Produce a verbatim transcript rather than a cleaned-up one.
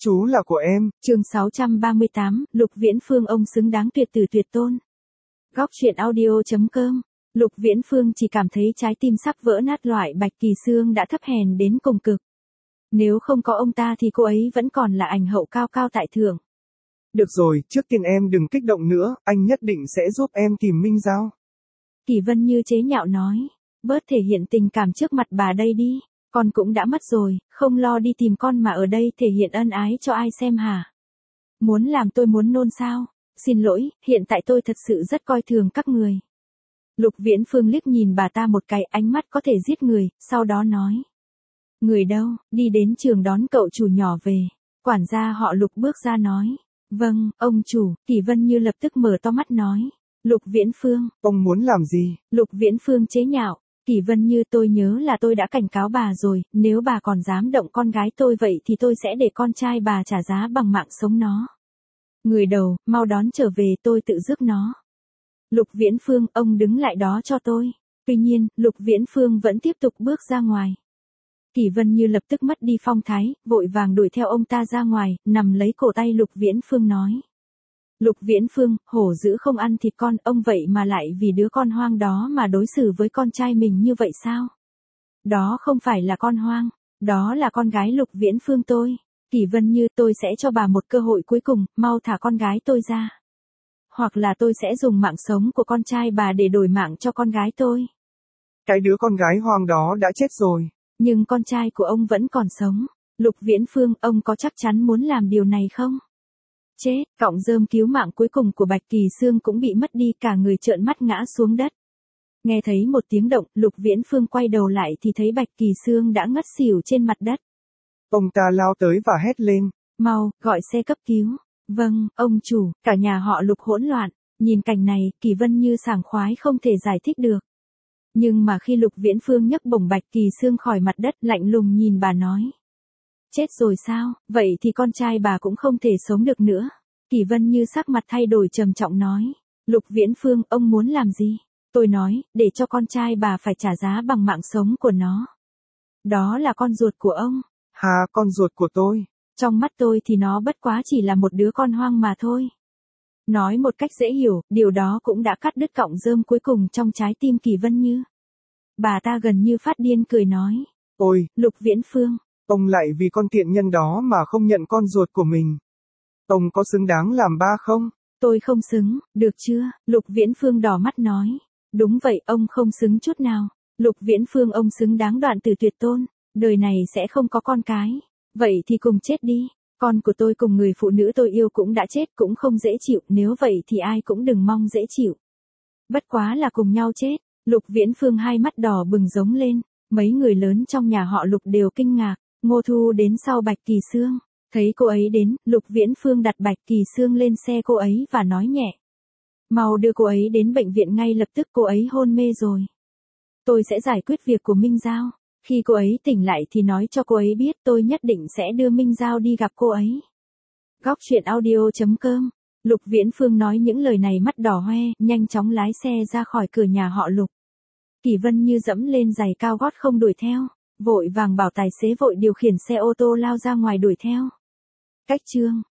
Chú là của em. Chương sáu trăm ba mươi tám, Lục Viễn Phương ông xứng đáng tuyệt tử tuyệt tôn. Góc truyện audio chấm com. Lục Viễn Phương chỉ cảm thấy trái tim sắp vỡ nát, loại Bạch Kỳ Xương đã thấp hèn đến cùng cực. Nếu không có ông ta thì cô ấy vẫn còn là ảnh hậu cao cao tại thượng. Được rồi, trước tiên em đừng kích động nữa, anh nhất định sẽ giúp em tìm Minh Giao. Kỳ Vân Như chế nhạo nói, bớt thể hiện tình cảm trước mặt bà đây đi, con cũng đã mất rồi, không lo đi tìm con mà ở đây thể hiện ân ái cho ai xem hả? Muốn làm tôi muốn nôn sao? Xin lỗi, hiện tại tôi thật sự rất coi thường các người. Lục Viễn Phương liếc nhìn bà ta một cái, ánh mắt có thể giết người, sau đó nói. Người đâu, đi đến trường đón cậu chủ nhỏ về. Quản gia họ Lục bước ra nói. Vâng, ông chủ. Kỳ Vân Như lập tức mở to mắt nói. Lục Viễn Phương. Ông muốn làm gì? Lục Viễn Phương chế nhạo. Kỳ Vân Như, tôi nhớ là tôi đã cảnh cáo bà rồi, nếu bà còn dám động con gái tôi vậy thì tôi sẽ để con trai bà trả giá bằng mạng sống nó. Người đầu, mau đón trở về, tôi tự rước nó. Lục Viễn Phương, ông đứng lại đó cho tôi. Tuy nhiên, Lục Viễn Phương vẫn tiếp tục bước ra ngoài. Kỳ Vân Như lập tức mất đi phong thái, vội vàng đuổi theo ông ta ra ngoài, nằm lấy cổ tay Lục Viễn Phương nói. Lục Viễn Phương, hổ dữ không ăn thịt con, ông vậy mà lại vì đứa con hoang đó mà đối xử với con trai mình như vậy sao? Đó không phải là con hoang, đó là con gái Lục Viễn Phương tôi. Kỳ Vân Như, tôi sẽ cho bà một cơ hội cuối cùng, mau thả con gái tôi ra. Hoặc là tôi sẽ dùng mạng sống của con trai bà để đổi mạng cho con gái tôi. Cái đứa con gái hoang đó đã chết rồi. Nhưng con trai của ông vẫn còn sống. Lục Viễn Phương, ông có chắc chắn muốn làm điều này không? Chết, cọng rơm cứu mạng cuối cùng của Bạch Kỳ Xương cũng bị mất đi, cả người trợn mắt ngã xuống đất. Nghe thấy một tiếng động, Lục Viễn Phương quay đầu lại thì thấy Bạch Kỳ Xương đã ngất xỉu trên mặt đất. Ông ta lao tới và hét lên. Mau, gọi xe cấp cứu. Vâng, ông chủ. Cả nhà họ Lục hỗn loạn. Nhìn cảnh này, Kỳ Vân Như sảng khoái không thể giải thích được. Nhưng mà khi Lục Viễn Phương nhấc bổng Bạch Kỳ Xương khỏi mặt đất, lạnh lùng nhìn bà nói. Chết rồi sao, vậy thì con trai bà cũng không thể sống được nữa. Kỳ Vân Như sắc mặt thay đổi trầm trọng nói. Lục Viễn Phương, ông muốn làm gì? Tôi nói, để cho con trai bà phải trả giá bằng mạng sống của nó. Đó là con ruột của ông. Hà, con ruột của tôi. Trong mắt tôi thì nó bất quá chỉ là một đứa con hoang mà thôi. Nói một cách dễ hiểu, điều đó cũng đã cắt đứt cọng rơm cuối cùng trong trái tim Kỳ Vân Như. Bà ta gần như phát điên cười nói. Ôi, Lục Viễn Phương. Ông lại vì con tiện nhân đó mà không nhận con ruột của mình. Ông có xứng đáng làm ba không? Tôi không xứng, được chưa? Lục Viễn Phương đỏ mắt nói. Đúng vậy, ông không xứng chút nào. Lục Viễn Phương, ông xứng đáng đoạn tử tuyệt tôn. Đời này sẽ không có con cái. Vậy thì cùng chết đi. Con của tôi cùng người phụ nữ tôi yêu cũng đã chết, cũng không dễ chịu, nếu vậy thì ai cũng đừng mong dễ chịu. Bất quá là cùng nhau chết. Lục Viễn Phương hai mắt đỏ bừng giống lên. Mấy người lớn trong nhà họ Lục đều kinh ngạc. Ngô Thu đến sau Bạch Kỳ Xương. Thấy cô ấy đến, Lục Viễn Phương đặt Bạch Kỳ Xương lên xe cô ấy và nói nhẹ. Mau đưa cô ấy đến bệnh viện ngay lập tức, cô ấy hôn mê rồi. Tôi sẽ giải quyết việc của Minh Giao. Khi cô ấy tỉnh lại thì nói cho cô ấy biết, tôi nhất định sẽ đưa Minh Giao đi gặp cô ấy. Góc truyện audio chấm com. Lục Viễn Phương nói những lời này mắt đỏ hoe, nhanh chóng lái xe ra khỏi cửa nhà họ Lục. Kỳ Vân Như dẫm lên giày cao gót không đuổi theo, vội vàng bảo tài xế vội điều khiển xe ô tô lao ra ngoài đuổi theo. Cách chương